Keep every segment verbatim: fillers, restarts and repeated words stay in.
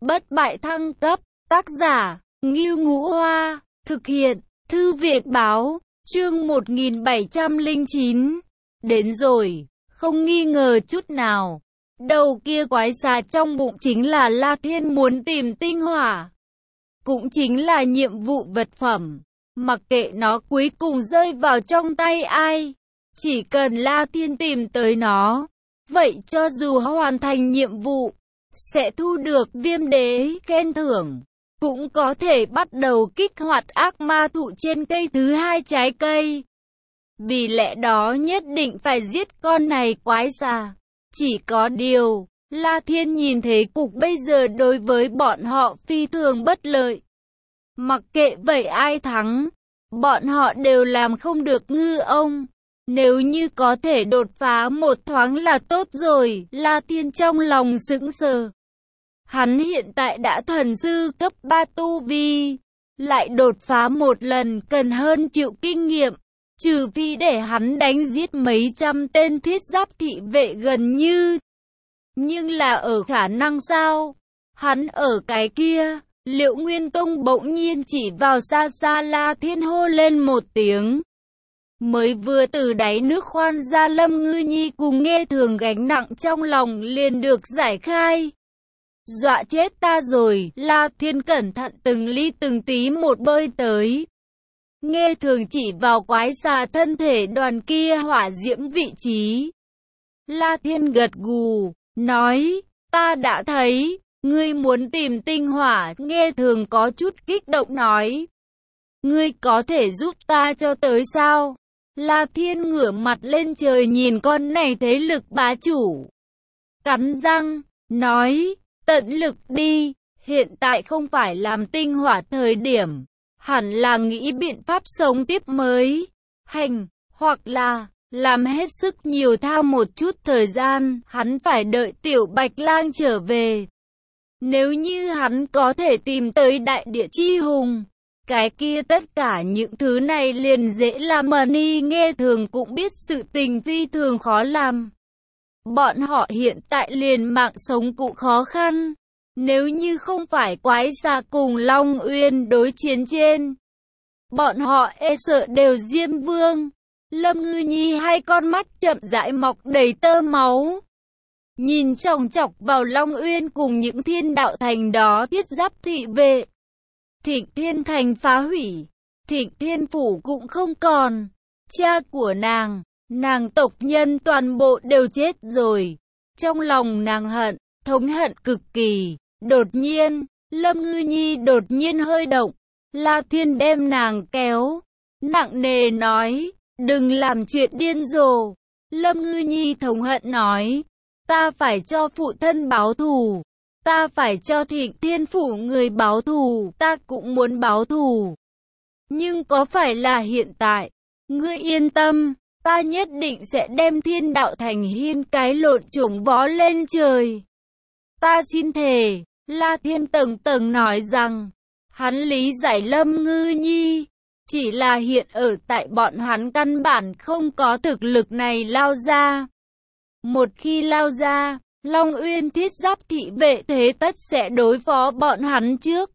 bất bại thăng cấp, tác giả, Ngưu Ngũ Hoa, thực hiện, Thư viện Báo, chương một nghìn bảy trăm lẻ chín. Đến rồi, không nghi ngờ chút nào. Đầu kia quái xà trong bụng chính là La Thiên muốn tìm tinh hỏa. Cũng chính là nhiệm vụ vật phẩm. Mặc kệ nó cuối cùng rơi vào trong tay ai. Chỉ cần La Thiên tìm tới nó. Vậy cho dù hoàn thành nhiệm vụ, sẽ thu được viêm đế khen thưởng. Cũng có thể bắt đầu kích hoạt ác ma thụ trên cây thứ hai trái cây. Vì lẽ đó nhất định phải giết con này quái xà. Chỉ có điều, La Thiên nhìn thấy cục bây giờ đối với bọn họ phi thường bất lợi. Mặc kệ vậy ai thắng, bọn họ đều làm không được ngư ông. Nếu như có thể đột phá một thoáng là tốt rồi, La Thiên trong lòng sững sờ. Hắn hiện tại đã thần sư cấp ba tu vi, lại đột phá một lần cần hơn triệu kinh nghiệm. Trừ phi để hắn đánh giết mấy trăm tên thiết giáp thị vệ gần như. Nhưng là ở khả năng sao? Hắn ở cái kia, Liệu Nguyên Tông bỗng nhiên chỉ vào xa xa La Thiên hô lên một tiếng. Mới vừa từ đáy nước khoan ra Lâm Ngư Nhi cùng Nghe Thường gánh nặng trong lòng liền được giải khai. Dọa chết ta rồi, La Thiên cẩn thận từng ly từng tí một bơi tới. Nghe Thường chỉ vào quái xà thân thể đoàn kia hỏa diễm vị trí. La Thiên gật gù, nói, ta đã thấy, ngươi muốn tìm tinh hỏa. Nghe Thường có chút kích động nói, ngươi có thể giúp ta cho tới sao? La Thiên ngửa mặt lên trời nhìn con này thế lực bá chủ. Cắn răng, nói, tận lực đi, hiện tại không phải làm tinh hỏa thời điểm. Hẳn là nghĩ biện pháp sống tiếp mới. Hành, hoặc là, làm hết sức nhiều thao một chút thời gian, hắn phải đợi Tiểu Bạch Lang trở về. Nếu như hắn có thể tìm tới đại địa chi hùng, cái kia tất cả những thứ này liền dễ làm. Mani Nghe Thường cũng biết sự tình phi thường khó làm. Bọn họ hiện tại liền mạng sống cũng khó khăn. Nếu như không phải quái xà cùng Long Uyên đối chiến trên, bọn họ e sợ đều Diêm Vương. Lâm Ngư Nhi hai con mắt chậm rãi mọc đầy tơ máu. Nhìn chòng chọc vào Long Uyên cùng những thiên đạo thành đó thiết giáp thị vệ. Thịnh Thiên Thành phá hủy, Thịnh Thiên Phủ cũng không còn. Cha của nàng, nàng tộc nhân toàn bộ đều chết rồi. Trong lòng nàng hận, thống hận cực kỳ. Đột nhiên, Lâm Ngư Nhi đột nhiên hơi động. La Thiên đem nàng kéo, nặng nề nói, đừng làm chuyện điên rồ. Lâm Ngư Nhi thống hận nói, ta phải cho phụ thân báo thù. Ta phải cho Thịnh Thiên Phủ người báo thù, ta cũng muốn báo thù. Nhưng có phải là hiện tại? Ngươi yên tâm, ta nhất định sẽ đem thiên đạo thành hiên cái lộn trùng vó lên trời. Ta xin thề. La Thiên tầng tầng nói rằng, hắn lý giải Lâm Ngư Nhi, chỉ là hiện ở tại bọn hắn căn bản không có thực lực này lao ra. Một khi lao ra, Long Uyên thiết giáp thị vệ thế tất sẽ đối phó bọn hắn trước.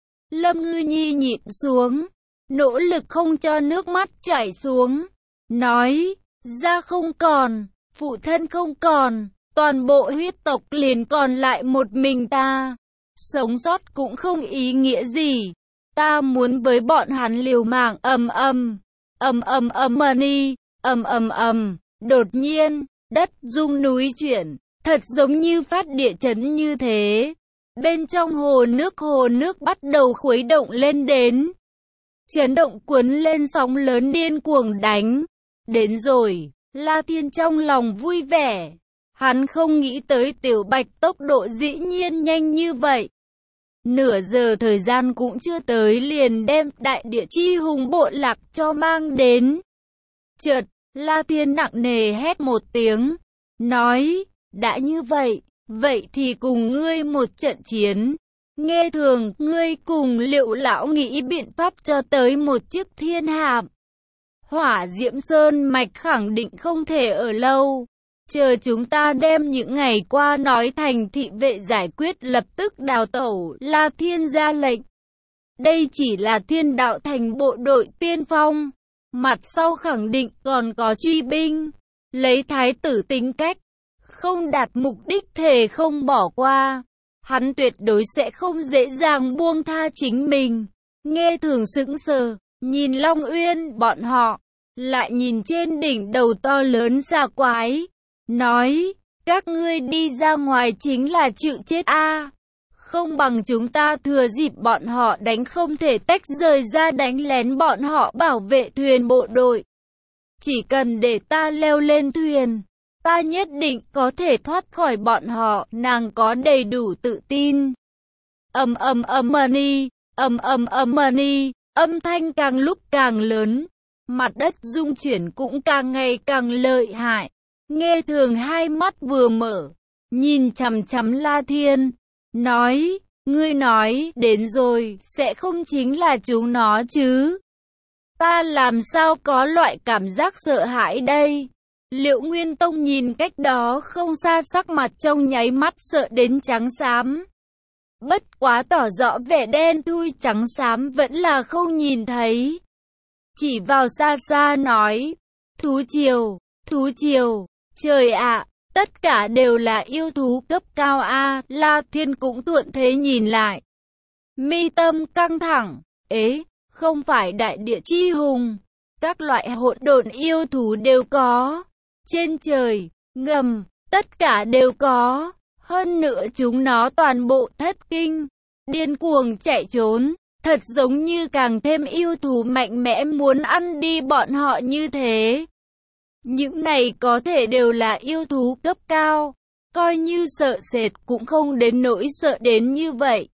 Lâm Ngư Nhi nhịn xuống, nỗ lực không cho nước mắt chảy xuống, nói, ra không còn, phụ thân không còn, toàn bộ huyết tộc liền còn lại một mình ta. Sống sót cũng không ý nghĩa gì. Ta muốn với bọn hắn liều mạng. Ầm ầm, ầm ầm ầm Mani, ầm ầm ầm. Đột nhiên, đất rung núi chuyển, thật giống như phát địa chấn như thế. Bên trong hồ nước hồ nước bắt đầu khuấy động lên đến. Chấn động cuốn lên sóng lớn điên cuồng đánh. Đến rồi, La Thiên trong lòng vui vẻ. Hắn không nghĩ tới Tiểu Bạch tốc độ dĩ nhiên nhanh như vậy. Nửa giờ thời gian cũng chưa tới liền đem đại địa chi hùng bộ lạc cho mang đến. Chợt, La Thiên nặng nề hét một tiếng, nói, đã như vậy, vậy thì cùng ngươi một trận chiến. Nghe Thường, ngươi cùng Liệu lão nghĩ biện pháp cho tới một chiếc thiên hạm. Hỏa Diễm Sơn mạch khẳng định không thể ở lâu. chờ chúng ta đem những ngày qua nói thành thị vệ giải quyết lập tức đào tẩu. La Thiên ra lệnh. Đây chỉ là Thiên Đạo Thành bộ đội tiên phong, mặt sau khẳng định còn có truy binh. Lấy thái tử tính cách, không đạt mục đích thề không bỏ qua. Hắn tuyệt đối sẽ không dễ dàng buông tha chính mình. Nghe Thường sững sờ, nhìn Long Uyên bọn họ, lại nhìn trên đỉnh đầu to lớn xà quái, nói, các ngươi đi ra ngoài chính là chịu chết a. À. Không bằng chúng ta thừa dịp bọn họ đánh không thể tách rời ra đánh lén bọn họ bảo vệ thuyền bộ đội. Chỉ cần để ta leo lên thuyền, ta nhất định có thể thoát khỏi bọn họ, nàng có đầy đủ tự tin. Ầm ầm ầm mani, ầm ầm ầm mani, âm thanh càng lúc càng lớn, mặt đất rung chuyển cũng càng ngày càng lợi hại. Nghe Thường hai mắt vừa mở, nhìn chằm chằm La Thiên, nói, ngươi nói, đến rồi, sẽ không chính là chúng nó chứ? Ta làm sao có loại cảm giác sợ hãi đây? Liệu Nguyên Tông nhìn cách đó không xa, sắc mặt trong nháy mắt sợ đến trắng xám. Bất quá tỏ rõ vẻ đen thui trắng xám vẫn là không nhìn thấy. Chỉ vào xa xa nói, thú triều, thú triều, trời ạ, tất cả đều là yêu thú cấp cao a. La Thiên cũng thuận thế nhìn lại. Mi tâm căng thẳng, ế, không phải đại địa chi hùng, các loại hỗn độn yêu thú đều có. Trên trời, ngầm, tất cả đều có. Hơn nữa chúng nó toàn bộ thất kinh, điên cuồng chạy trốn, thật giống như càng thêm yêu thú mạnh mẽ muốn ăn đi bọn họ như thế. Những này có thể đều là yêu thú cấp cao, coi như sợ sệt cũng không đến nỗi sợ đến như vậy.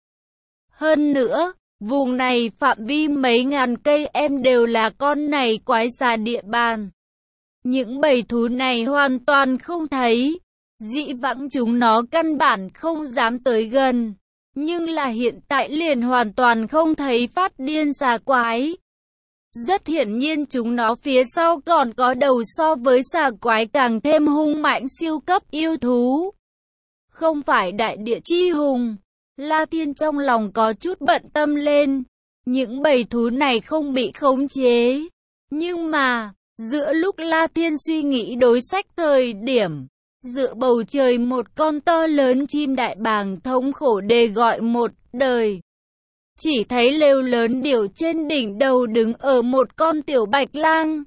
Hơn nữa, vùng này phạm vi mấy ngàn cây em đều là con này quái xà địa bàn. Những bầy thú này hoàn toàn không thấy. Dĩ vãng chúng nó căn bản không dám tới gần, nhưng là hiện tại liền hoàn toàn không thấy phát điên xà quái. Rất hiển nhiên chúng nó phía sau còn có đầu so với xà quái càng thêm hung mạnh siêu cấp yêu thú. Không phải đại địa chi hùng. La Thiên trong lòng có chút bận tâm lên. Những bầy thú này không bị khống chế. Nhưng mà, giữa lúc La Thiên suy nghĩ đối sách thời điểm, giữa bầu trời một con to lớn chim đại bàng thống khổ đề gọi một đời. Chỉ thấy lều lớn điểu trên đỉnh đầu đứng ở một con tiểu bạch lang.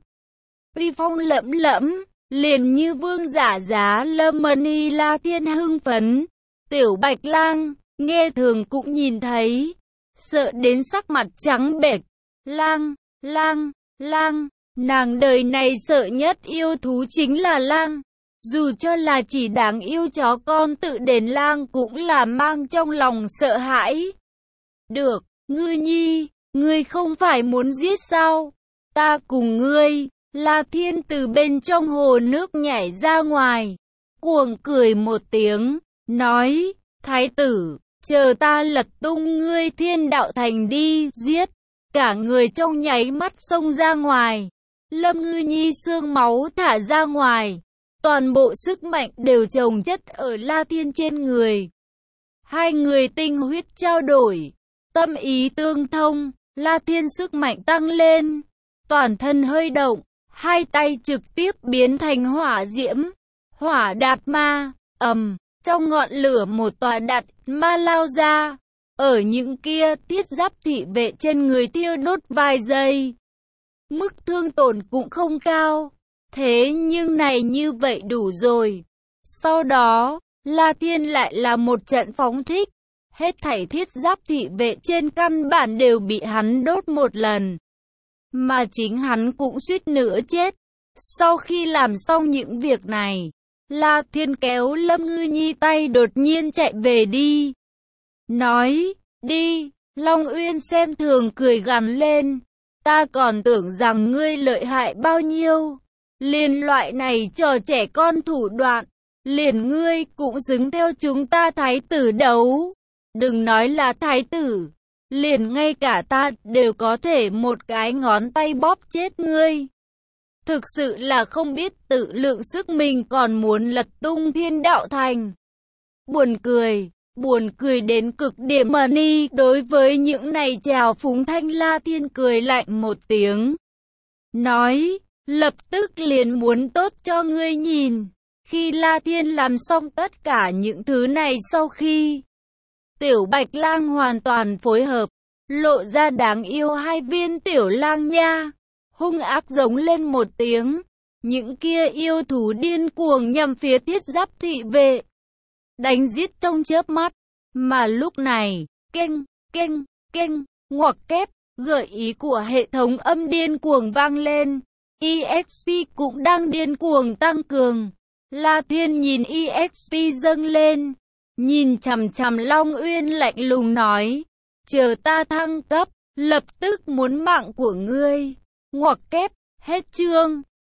Uy phong lẫm lẫm, liền như vương giả giá lâm mani. La Thiên hưng phấn. Tiểu bạch lang, nghe Thường cũng nhìn thấy, sợ đến sắc mặt trắng bệch. Lang, lang, lang, nàng đời này sợ nhất yêu thú chính là lang. Dù cho là chỉ đáng yêu chó con tự đến lang cũng là mang trong lòng sợ hãi. Được, Ngư Nhi, ngươi không phải muốn giết sao? Ta cùng ngươi. La Thiên từ bên trong hồ nước nhảy ra ngoài, cuồng cười một tiếng, nói, thái tử, chờ ta lật tung ngươi Thiên Đạo Thành đi, giết. Cả người trong nháy mắt xông ra ngoài. Lâm Ngư Nhi xương máu thả ra ngoài. Toàn bộ sức mạnh đều chồng chất ở La Thiên trên người. Hai người tinh huyết trao đổi, tâm ý tương thông, La Thiên sức mạnh tăng lên, toàn thân hơi động, hai tay trực tiếp biến thành hỏa diễm, hỏa đạt ma, ầm, trong ngọn lửa một tòa đạt ma lao ra, ở những kia thiết giáp thị vệ trên người thiêu đốt vài giây. Mức thương tổn cũng không cao. Thế nhưng này như vậy đủ rồi. Sau đó, La Thiên lại là một trận phóng thích. Hết thảy thiết giáp thị vệ trên căn bản đều bị hắn đốt một lần. Mà chính hắn cũng suýt nữa chết. Sau khi làm xong những việc này, La Thiên kéo Lâm Ngư Nhi tay đột nhiên chạy về đi. Nói, đi, Long Uyên xem Thường cười gằn lên. Ta còn tưởng rằng ngươi lợi hại bao nhiêu. Liền loại này trò trẻ con thủ đoạn, liền ngươi cũng xứng theo chúng ta thái tử đấu. Đừng nói là thái tử, liền ngay cả ta đều có thể một cái ngón tay bóp chết ngươi. Thực sự là không biết tự lượng sức mình còn muốn lật tung thiên đạo thành. Buồn cười, buồn cười đến cực điểm mà ni. Đối với những này trào phúng Thanh La Thiên cười lạnh một tiếng. Nói, lập tức liền muốn tốt cho ngươi nhìn. Khi La Thiên làm xong tất cả những thứ này sau khi Tiểu Bạch Lang hoàn toàn phối hợp, lộ ra đáng yêu hai viên tiểu lang nha, hung ác giống lên một tiếng. Những kia yêu thú điên cuồng nhằm phía Thiết Giáp thị vệ, đánh giết trong chớp mắt. Mà lúc này, keng, keng, keng, ngoặc kép, gợi ý của hệ thống âm điên cuồng vang lên. e ích pê cũng đang điên cuồng tăng cường. La Thiên nhìn e ích pê dâng lên, nhìn chằm chằm Long Uyên lạnh lùng nói, chờ ta thăng cấp, lập tức muốn mạng của ngươi. Ngoặc kép, hết chương.